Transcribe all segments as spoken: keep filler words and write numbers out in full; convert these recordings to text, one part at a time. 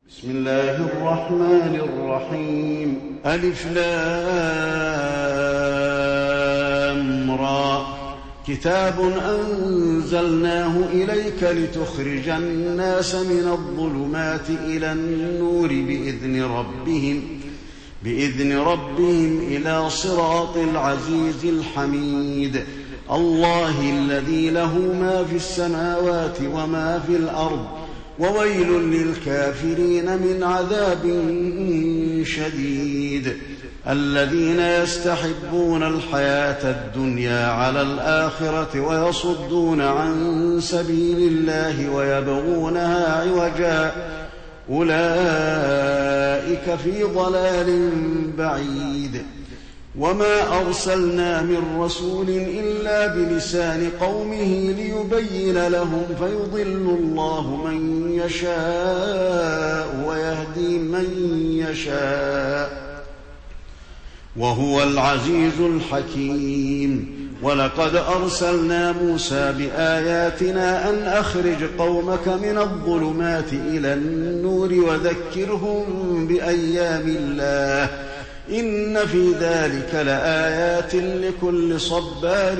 بسم الله الرحمن الرحيم. ألف لام را. كتاب أنزلناه إليك لتخرج الناس من الظلمات إلى النور بإذن ربهم بإذن ربهم إلى صراط العزيز الحميد. الله الذي له ما في السماوات وما في الأرض، وويل للكافرين من عذاب شديد. الذين يستحبون الحياة الدنيا على الآخرة ويصدون عن سبيل الله ويبغونها عوجا، أولئك في ضلال بعيد. وما أرسلنا من رسول إلا بلسان قومه ليبين لهم، فيضل الله من يشاء ويهدي من يشاء، وهو العزيز الحكيم. ولقد أرسلنا موسى بآياتنا أن أخرج قومك من الظلمات إلى النور وذكرهم بأيام الله، إن في ذلك لآيات لكل صبار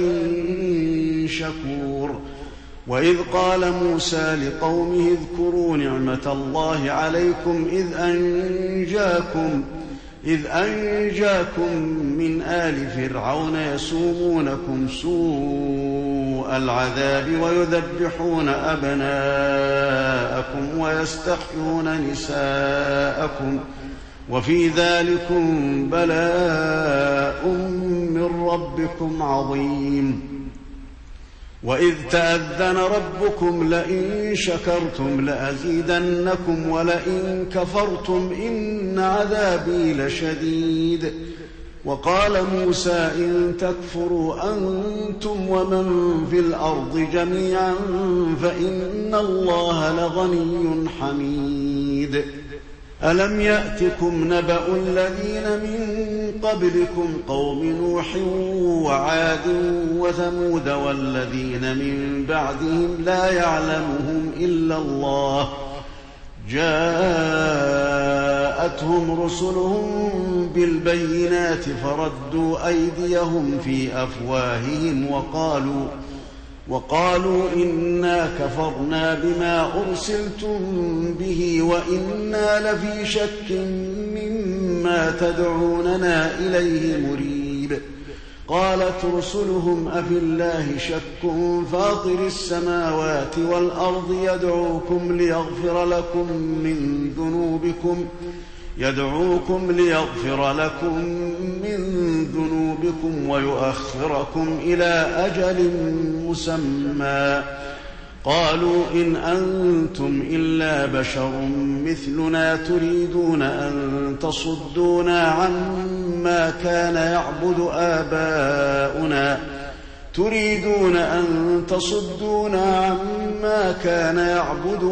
شكور. وإذ قال موسى لقومه اذكروا نعمة الله عليكم إذ أنجاكم إذ أنجاكم من آل فرعون يسومونكم سوء العذاب ويذبحون أبناءكم ويستحيون نساءكم، وفي ذلكم بلاء من ربكم عظيم. وإذ تأذن ربكم لئن شكرتم لأزيدنكم ولئن كفرتم إن عذابي لشديد. وقال موسى إن تكفروا أنتم ومن في الأرض جميعا فإن الله لغني حميد. ألم يأتكم نبأ الذين من قبلكم قوم نوح وعاد وثمود والذين من بعدهم لا يعلمهم إلا الله، جاءتهم رسلهم بالبينات فردوا أيديهم في أفواههم وقالوا وقالوا إنا كفرنا بما أرسلتم به وإنا لفي شك مما تدعوننا إليه مريب. قالت رسلهم أفي الله شك فاطر السماوات والأرض يدعوكم ليغفر لكم من ذنوبكم يدعوكم ليغفر لكم من ذنوبكم ويؤخركم إلى أجل مسمى. قالوا إن أنتم إلا بشر مثلنا تريدون أن تصدونا عما كان يعبد آباؤنا تريدون أن تصدونا عما كان يعبد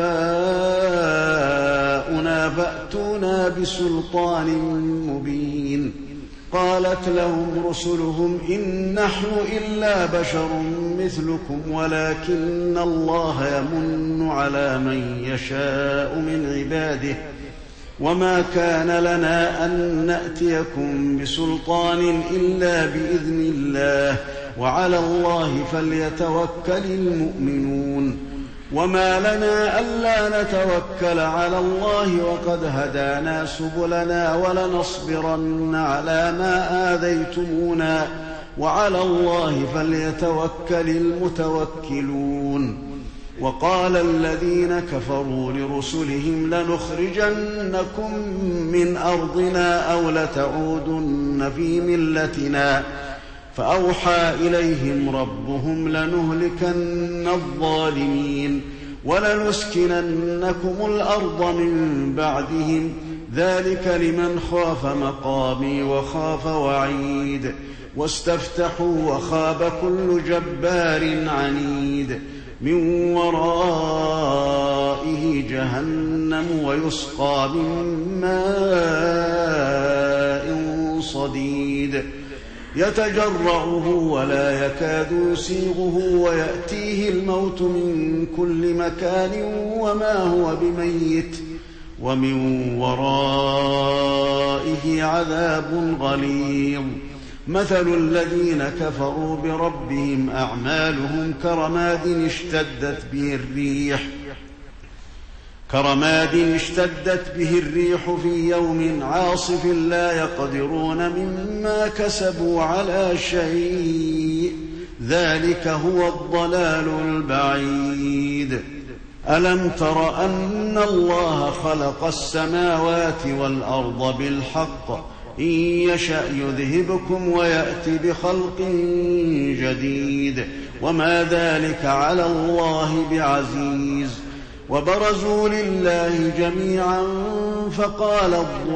آباؤنا فأتونا بسلطان مبين. قالت لهم رسلهم إن نحن إلا بشر مثلكم ولكن الله يمن على من يشاء من عباده، وما كان لنا أن نأتيكم بسلطان إلا بإذن الله، وعلى الله فليتوكل المؤمنون. وما لنا ألا نتوكل على الله وقد هدانا سبلنا ولنصبرن على ما آذيتمونا، وعلى الله فليتوكل المتوكلون. وقال الذين كفروا لرسلهم لنخرجنكم من أرضنا أو لتعودن في ملتنا، فأوحى إليهم ربهم لنهلكن الظالمين ولنسكننكم الأرض من بعدهم، ذلك لمن خاف مقامي وخاف وعيد. واستفتحوا وخاب كل جبار عنيد، من ورائه جهنم ويسقى من ماء صديد يتجرعه ولا يكاد يسيغه ويأتيه الموت من كل مكان وما هو بميت ومن ورائه عذاب غليظ. مثل الذين كفروا بربهم أعمالهم كرماد اشتدت به الريح كرماد اشتدت به الريح في يوم عاصف لا يقدرون مما كسبوا على شيء، ذلك هو الضلال البعيد. ألم تر أن الله خلق السماوات والأرض بالحق إن يشأ يذهبكم ويأتي بخلق جديد وما ذلك على الله بعزيز. وبرزوا لله جميعا فقال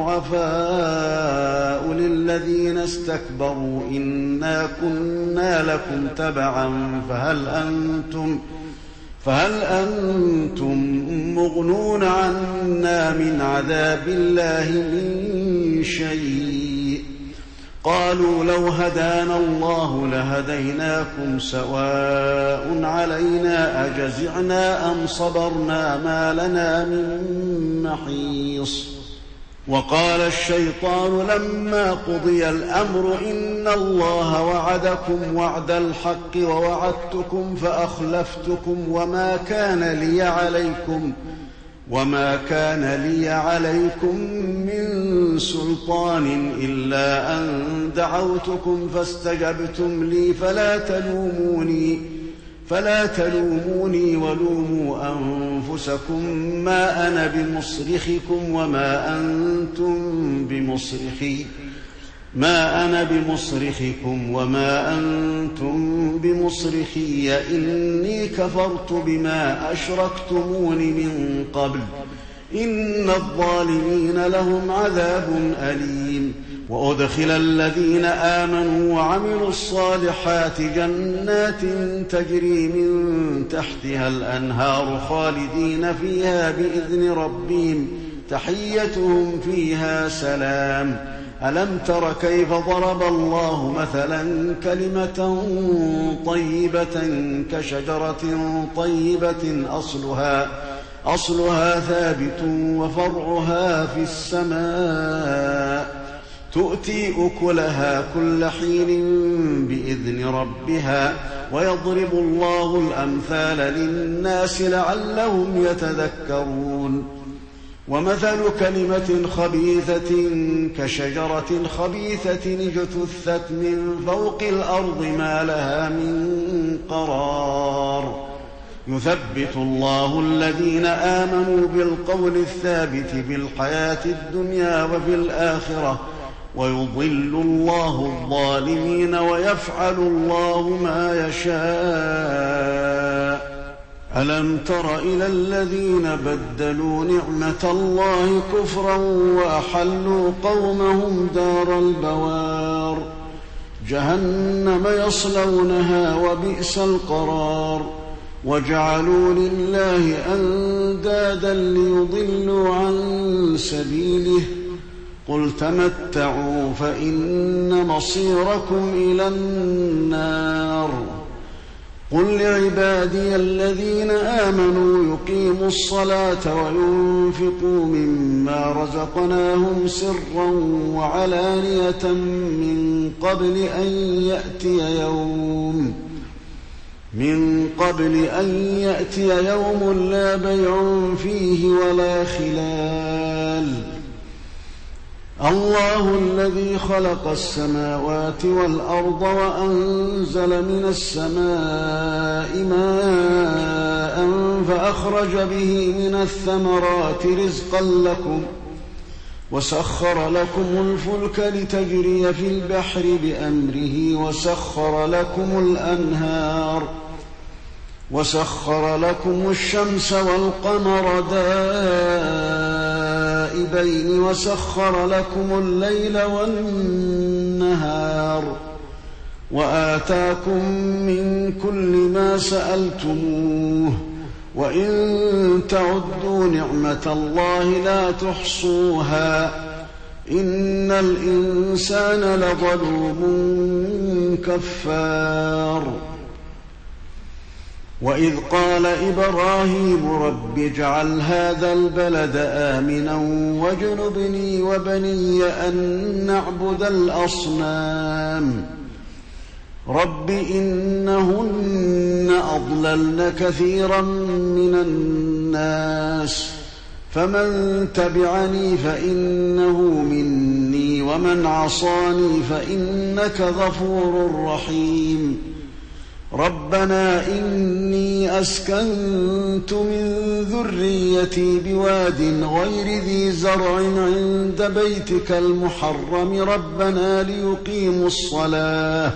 الضعفاء للذين استكبروا إنا كنا لكم تبعا فهل أنتم فهل أنتم مغنون عنا من عذاب الله من شيء؟ قالوا لو هدانا الله لهديناكم سواء علينا أجزعنا أم صبرنا ما لنا من محيص. وقال الشيطان لما قضي الأمر إن الله وعدكم وعد الحق ووعدتكم فأخلفتكم وما كان لي عليكم وما كان لي عليكم من سلطان إلا أن دعوتكم فاستجبتم لي فلا تلوموني فلا تلوموني ولوموا أنفسكم ما أنا بمصرخكم وما أنتم بمصرخي ما أنا بمصرخكم وما أنتم بمصرخي إني كفرت بما أشركتمون من قبل إن الظالمين لهم عذاب أليم. وأدخل الذين آمنوا وعملوا الصالحات جنات تجري من تحتها الأنهار خالدين فيها بإذن ربهم تحيتهم فيها سلام. ألم تر كيف ضرب الله مثلا كلمة طيبة كشجرة طيبة أصلها أصلها ثابت وفرعها في السماء تؤتي أكلها كل حين بإذن ربها ويضرب الله الأمثال للناس لعلهم يتذكرون. ومثل كلمة خبيثة كشجرة خبيثة اجتثت من فوق الأرض ما لها من قرار يثبت الله الذين آمنوا بالقول الثابت في الحياة الدنيا وفي الآخرة ويضل الله الظالمين ويفعل الله ما يشاء. ألم تر إلى الذين بدلوا نعمة الله كفرا وأحلوا قومهم دار البوار جهنم يصلونها وبئس القرار وجعلوا لله أندادا ليضلوا عن سبيله قل تمتعوا فإن مصيركم إلى النار. قل لعبادي الذين آمنوا يقيموا الصلاة وينفقوا مما رزقناهم سرا وعلانية من قبل أن يأتي يوم من قبل أن يأتي يوم لا بيع فيه ولا خلال. الله الذي خلق السماوات والأرض وأنزل من السماء ماء فأخرج به من الثمرات رزقا لكم وسخر لكم الفلك لتجري في البحر بأمره وسخر لكم الأنهار وسخر لكم الشمس والقمر دائبين وسخر لكم الليل والنهار وآتاكم من كل ما سألتموه وإن تعدوا نعمة الله لا تحصوها إن الإنسان لظلوم كفار. وإذ قال إبراهيم رب اجعل هذا البلد آمنا واجنبني وبني أن نعبد الأصنام رب إنهن أضللن كثيرا من الناس فمن تبعني فإنه مني ومن عصاني فإنك غفور رحيم ربنا إني أسكنت من ذريتي بواد غير ذي زرع عند بيتك المحرم ربنا ليقيموا الصلاة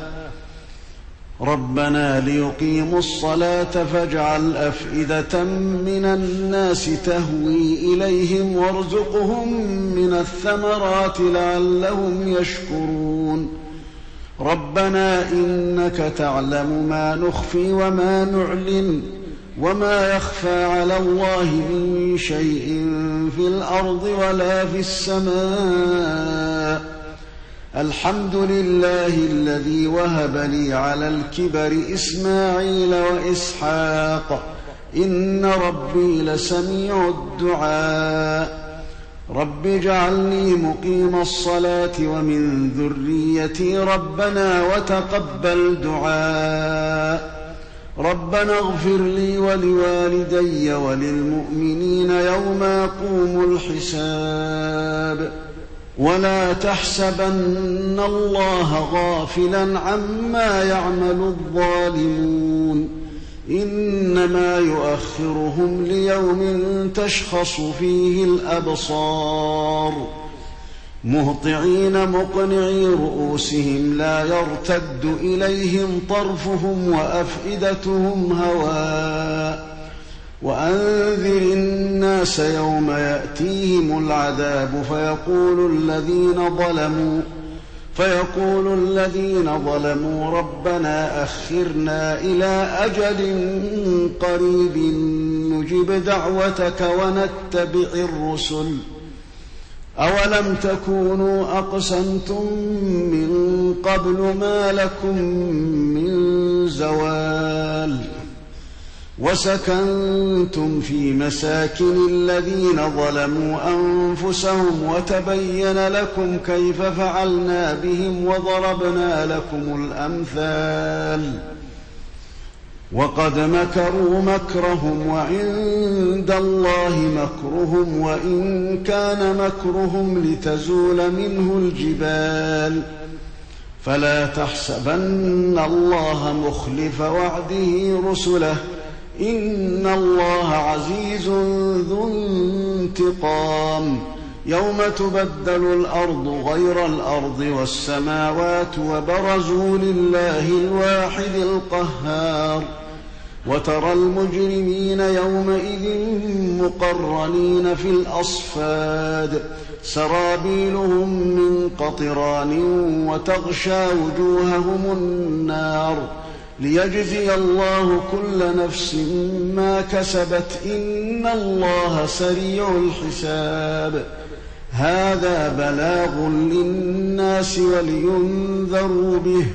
ربنا ليقيموا الصلاة فاجعل أفئدة من الناس تهوي إليهم وارزقهم من الثمرات لعلهم يشكرون ربنا إنك تعلم ما نخفي وما نعلن وما يخفى على الله من شيء في الأرض ولا في السماء الحمد لله الذي وهب لي على الكبر إسماعيل وإسحاق إن ربي لسميع الدعاء رب اجعلني مقيم الصلاة ومن ذريتي ربنا وتقبل دعاء ربنا اغفر لي ولوالدي وللمؤمنين يوم يقوم الحساب ولا تحسبن الله غافلا عما يعمل الظالمون إنما يؤخرهم ليوم تشخص فيه الأبصار مهطعين مقنعي رؤوسهم لا يرتد إليهم طرفهم وأفئدتهم هواء وأنذر الناس يوم يأتيهم العذاب فيقول الذين ظلموا فيقول الذين ظلموا ربنا أخرنا إلى أجل قريب نجب دعوتك ونتبع الرسل أولم تكونوا أقسمتم من قبل ما لكم من زوال وسكنتم في مساكن الذين ظلموا أنفسهم وتبين لكم كيف فعلنا بهم وضربنا لكم الأمثال وقد مكروا مكرهم وعند الله مكرهم وإن كان مكرهم لتزول منه الجبال فلا تحسبن الله مخلف وعده رسله إن الله عزيز ذو انتقام يوم تبدل الأرض غير الأرض والسماوات وبرزوا لله الواحد القهار وترى المجرمين يومئذ مقرنين في الأصفاد سرابيلهم من قطران وتغشى وجوههم النار ليجزي الله كل نفس ما كسبت إن الله سريع الحساب هذا بلاغ للناس ولينذروا به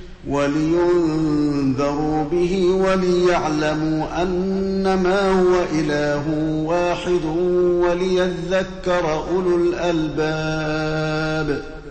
ولينذروا به وليعلموا أنما هو إله واحد وليذكر أولو الألباب